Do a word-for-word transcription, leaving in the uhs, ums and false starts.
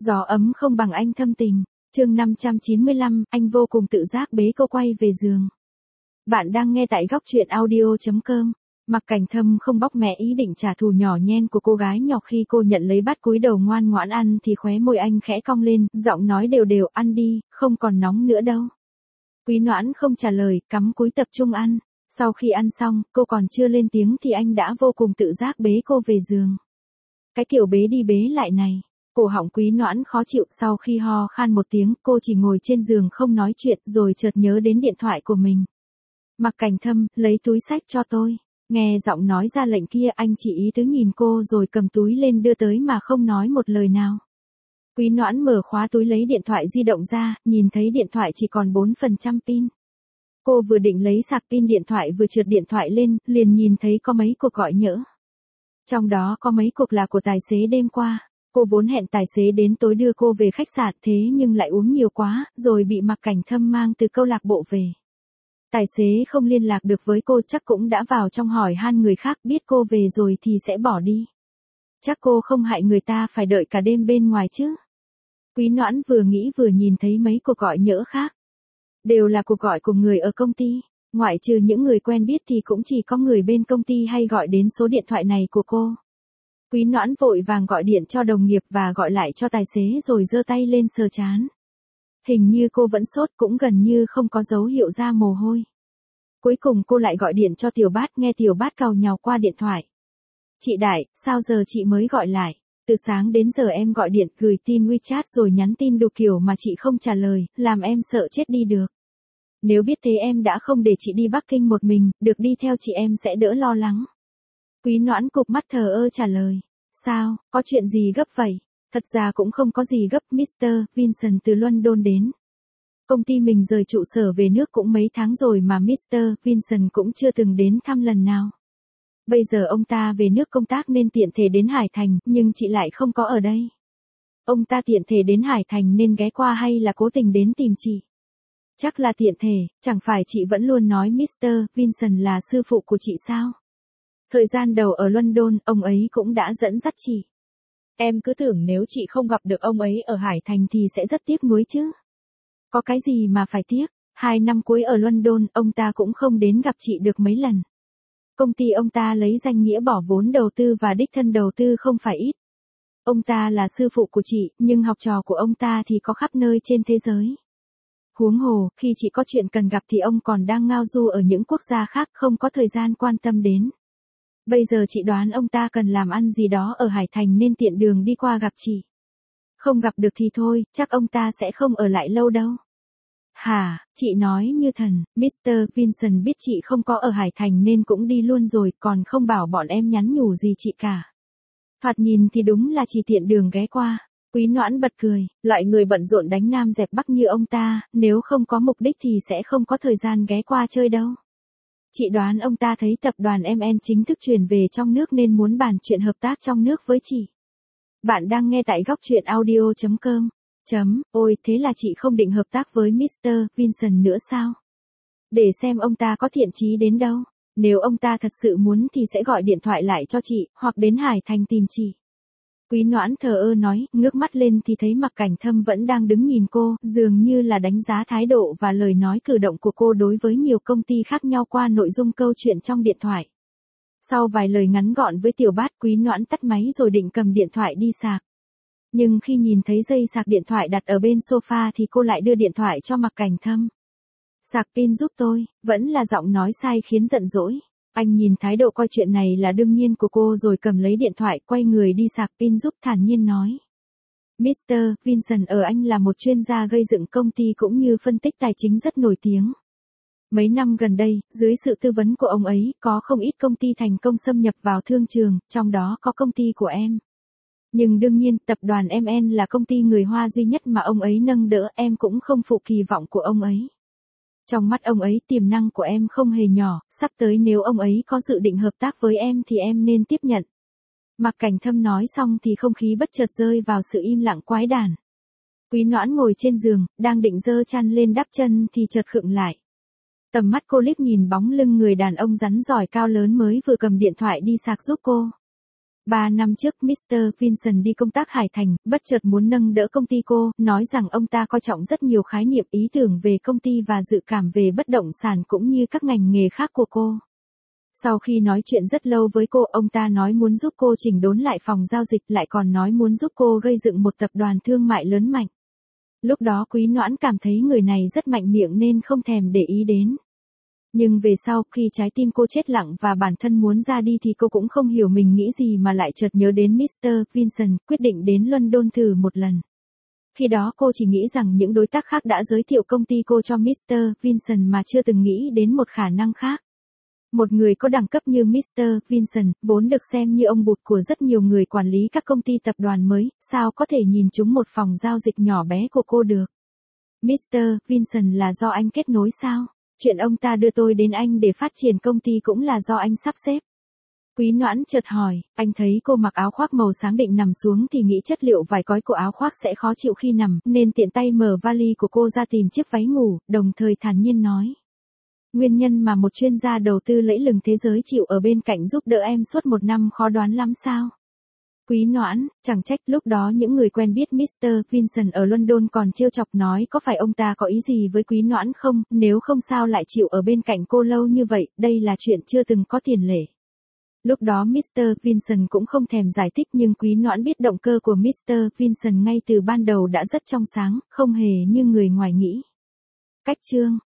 Gió ấm không bằng anh thâm tình. Chương năm trăm chín mươi lăm, anh vô cùng tự giác bế cô quay về giường. Bạn đang nghe tại góc truyện audio chấm com. Mặc Cảnh Thâm không bóc mẽ ý định trả thù nhỏ nhen của cô gái nhỏ khi cô nhận lấy bát cúi đầu ngoan ngoãn ăn thì khóe môi anh khẽ cong lên, giọng nói đều đều, ăn đi, không còn nóng nữa đâu. Quý Noãn không trả lời, cắm cúi tập trung ăn. Sau khi ăn xong, cô còn chưa lên tiếng thì anh đã vô cùng tự giác bế cô về giường. Cái kiểu bế đi bế lại này. Cổ họng Quý Noãn khó chịu, sau khi ho khan một tiếng, cô chỉ ngồi trên giường không nói chuyện, rồi chợt nhớ đến điện thoại của mình. Mặc Cảnh Thâm, lấy túi xách cho tôi. Nghe giọng nói ra lệnh kia, anh chỉ ý tứ nhìn cô rồi cầm túi lên đưa tới mà không nói một lời nào. Quý Noãn mở khóa túi lấy điện thoại di động ra, nhìn thấy điện thoại chỉ còn bốn phần trăm pin. Cô vừa định lấy sạc pin điện thoại vừa trượt điện thoại lên, liền nhìn thấy có mấy cuộc gọi nhỡ. Trong đó có mấy cuộc là của tài xế đêm qua. Cô vốn hẹn tài xế đến tối đưa cô về khách sạn, thế nhưng lại uống nhiều quá, rồi bị Mặc Cảnh Thâm mang từ câu lạc bộ về. Tài xế không liên lạc được với cô, chắc cũng đã vào trong hỏi han người khác, biết cô về rồi thì sẽ bỏ đi. Chắc cô không hại người ta phải đợi cả đêm bên ngoài chứ. Quý Noãn vừa nghĩ vừa nhìn thấy mấy cuộc gọi nhỡ khác. Đều là cuộc gọi của người ở công ty, ngoại trừ những người quen biết thì cũng chỉ có người bên công ty hay gọi đến số điện thoại này của cô. Quý Noãn vội vàng gọi điện cho đồng nghiệp và gọi lại cho tài xế rồi giơ tay lên sờ trán. Hình như cô vẫn sốt, cũng gần như không có dấu hiệu ra mồ hôi. Cuối cùng cô lại gọi điện cho Tiểu Bát, nghe Tiểu Bát càu nhàu qua điện thoại. Chị Đại, sao giờ chị mới gọi lại? Từ sáng đến giờ em gọi điện, gửi tin WeChat rồi nhắn tin đủ kiểu mà chị không trả lời, làm em sợ chết đi được. Nếu biết thế em đã không để chị đi Bắc Kinh một mình, được đi theo chị em sẽ đỡ lo lắng. Quý Noãn cụp mắt thờ ơ trả lời. Sao, có chuyện gì gấp vậy? Thật ra cũng không có gì gấp, mít tơ Vincent từ London đến. Công ty mình rời trụ sở về nước cũng mấy tháng rồi mà mít tơ Vincent cũng chưa từng đến thăm lần nào. Bây giờ ông ta về nước công tác nên tiện thể đến Hải Thành, nhưng chị lại không có ở đây. Ông ta tiện thể đến Hải Thành nên ghé qua hay là cố tình đến tìm chị? Chắc là tiện thể, chẳng phải chị vẫn luôn nói mít tơ Vincent là sư phụ của chị sao? Thời gian đầu ở London, ông ấy cũng đã dẫn dắt chị. Em cứ tưởng nếu chị không gặp được ông ấy ở Hải Thành thì sẽ rất tiếc nuối chứ. Có cái gì mà phải tiếc, hai năm cuối ở London, ông ta cũng không đến gặp chị được mấy lần. Công ty ông ta lấy danh nghĩa bỏ vốn đầu tư và đích thân đầu tư không phải ít. Ông ta là sư phụ của chị, nhưng học trò của ông ta thì có khắp nơi trên thế giới. Huống hồ, khi chị có chuyện cần gặp thì ông còn đang ngao du ở những quốc gia khác, không có thời gian quan tâm đến. Bây giờ chị đoán ông ta cần làm ăn gì đó ở Hải Thành nên tiện đường đi qua gặp chị. Không gặp được thì thôi, chắc ông ta sẽ không ở lại lâu đâu. Hả, chị nói như thần, mít tơ Vincent biết chị không có ở Hải Thành nên cũng đi luôn rồi, còn không bảo bọn em nhắn nhủ gì chị cả. Thoạt nhìn thì đúng là chỉ tiện đường ghé qua. Quý Noãn bật cười, loại người bận rộn đánh Nam dẹp Bắc như ông ta, nếu không có mục đích thì sẽ không có thời gian ghé qua chơi đâu. Chị đoán ông ta thấy tập đoàn em en chính thức chuyển về trong nước nên muốn bàn chuyện hợp tác trong nước với chị. Bạn đang nghe tại góc truyện audio chấm com. Chấm, ôi thế là chị không định hợp tác với mít tơ Vincent nữa sao? Để xem ông ta có thiện chí đến đâu. Nếu ông ta thật sự muốn thì sẽ gọi điện thoại lại cho chị, hoặc đến Hải Thành tìm chị. Quý Noãn thờ ơ nói, ngước mắt lên thì thấy Mặc Cảnh Thâm vẫn đang đứng nhìn cô, dường như là đánh giá thái độ và lời nói cử động của cô đối với nhiều công ty khác nhau qua nội dung câu chuyện trong điện thoại. Sau vài lời ngắn gọn với Tiểu Bát, Quý Noãn tắt máy rồi định cầm điện thoại đi sạc. Nhưng khi nhìn thấy dây sạc điện thoại đặt ở bên sofa thì cô lại đưa điện thoại cho Mặc Cảnh Thâm. Sạc pin giúp tôi, vẫn là giọng nói sai khiến giận dỗi. Anh nhìn thái độ coi chuyện này là đương nhiên của cô rồi cầm lấy điện thoại quay người đi sạc pin giúp, thản nhiên nói. mít tơ Vincent ở Anh là một chuyên gia gây dựng công ty cũng như phân tích tài chính rất nổi tiếng. Mấy năm gần đây, dưới sự tư vấn của ông ấy, có không ít công ty thành công xâm nhập vào thương trường, trong đó có công ty của em. Nhưng đương nhiên, tập đoàn em en là công ty người Hoa duy nhất mà ông ấy nâng đỡ, em cũng không phụ kỳ vọng của ông ấy. Trong mắt ông ấy tiềm năng của em không hề nhỏ, sắp tới nếu ông ấy có dự định hợp tác với em thì em nên tiếp nhận. Mặc Cảnh Thâm nói xong thì không khí bất chợt rơi vào sự im lặng quái đản. Quý Noãn ngồi trên giường, đang định giơ chăn lên đắp chân thì chợt khựng lại. Tầm mắt cô liếc nhìn bóng lưng người đàn ông rắn giỏi cao lớn mới vừa cầm điện thoại đi sạc giúp cô. Ba năm trước mít tơ Vincent đi công tác Hải Thành, bất chợt muốn nâng đỡ công ty cô, nói rằng ông ta coi trọng rất nhiều khái niệm ý tưởng về công ty và dự cảm về bất động sản cũng như các ngành nghề khác của cô. Sau khi nói chuyện rất lâu với cô, ông ta nói muốn giúp cô chỉnh đốn lại phòng giao dịch, lại còn nói muốn giúp cô gây dựng một tập đoàn thương mại lớn mạnh. Lúc đó Quý Noãn cảm thấy người này rất mạnh miệng nên không thèm để ý đến. Nhưng về sau, khi trái tim cô chết lặng và bản thân muốn ra đi thì cô cũng không hiểu mình nghĩ gì mà lại chợt nhớ đến mít tơ Vincent, quyết định đến London thử một lần. Khi đó cô chỉ nghĩ rằng những đối tác khác đã giới thiệu công ty cô cho mít tơ Vincent mà chưa từng nghĩ đến một khả năng khác. Một người có đẳng cấp như mít tơ Vincent, vốn được xem như ông bụt của rất nhiều người quản lý các công ty tập đoàn mới, sao có thể nhìn trúng một phòng giao dịch nhỏ bé của cô được. mít tơ Vincent là do anh kết nối sao? Chuyện ông ta đưa tôi đến anh để phát triển công ty cũng là do anh sắp xếp. Quý Noãn chợt hỏi, anh thấy cô mặc áo khoác màu sáng định nằm xuống thì nghĩ chất liệu vải cói của áo khoác sẽ khó chịu khi nằm, nên tiện tay mở vali của cô ra tìm chiếc váy ngủ, đồng thời thản nhiên nói. Nguyên nhân mà một chuyên gia đầu tư lẫy lừng thế giới chịu ở bên cạnh giúp đỡ em suốt một năm khó đoán lắm sao? Quý Noãn, chẳng trách lúc đó những người quen biết mít tơ Vincent ở London còn trêu chọc nói có phải ông ta có ý gì với Quý Noãn không, nếu không sao lại chịu ở bên cạnh cô lâu như vậy, đây là chuyện chưa từng có tiền lệ. Lúc đó mít tơ Vincent cũng không thèm giải thích nhưng Quý Noãn biết động cơ của mít tơ Vincent ngay từ ban đầu đã rất trong sáng, không hề như người ngoài nghĩ. Cách chương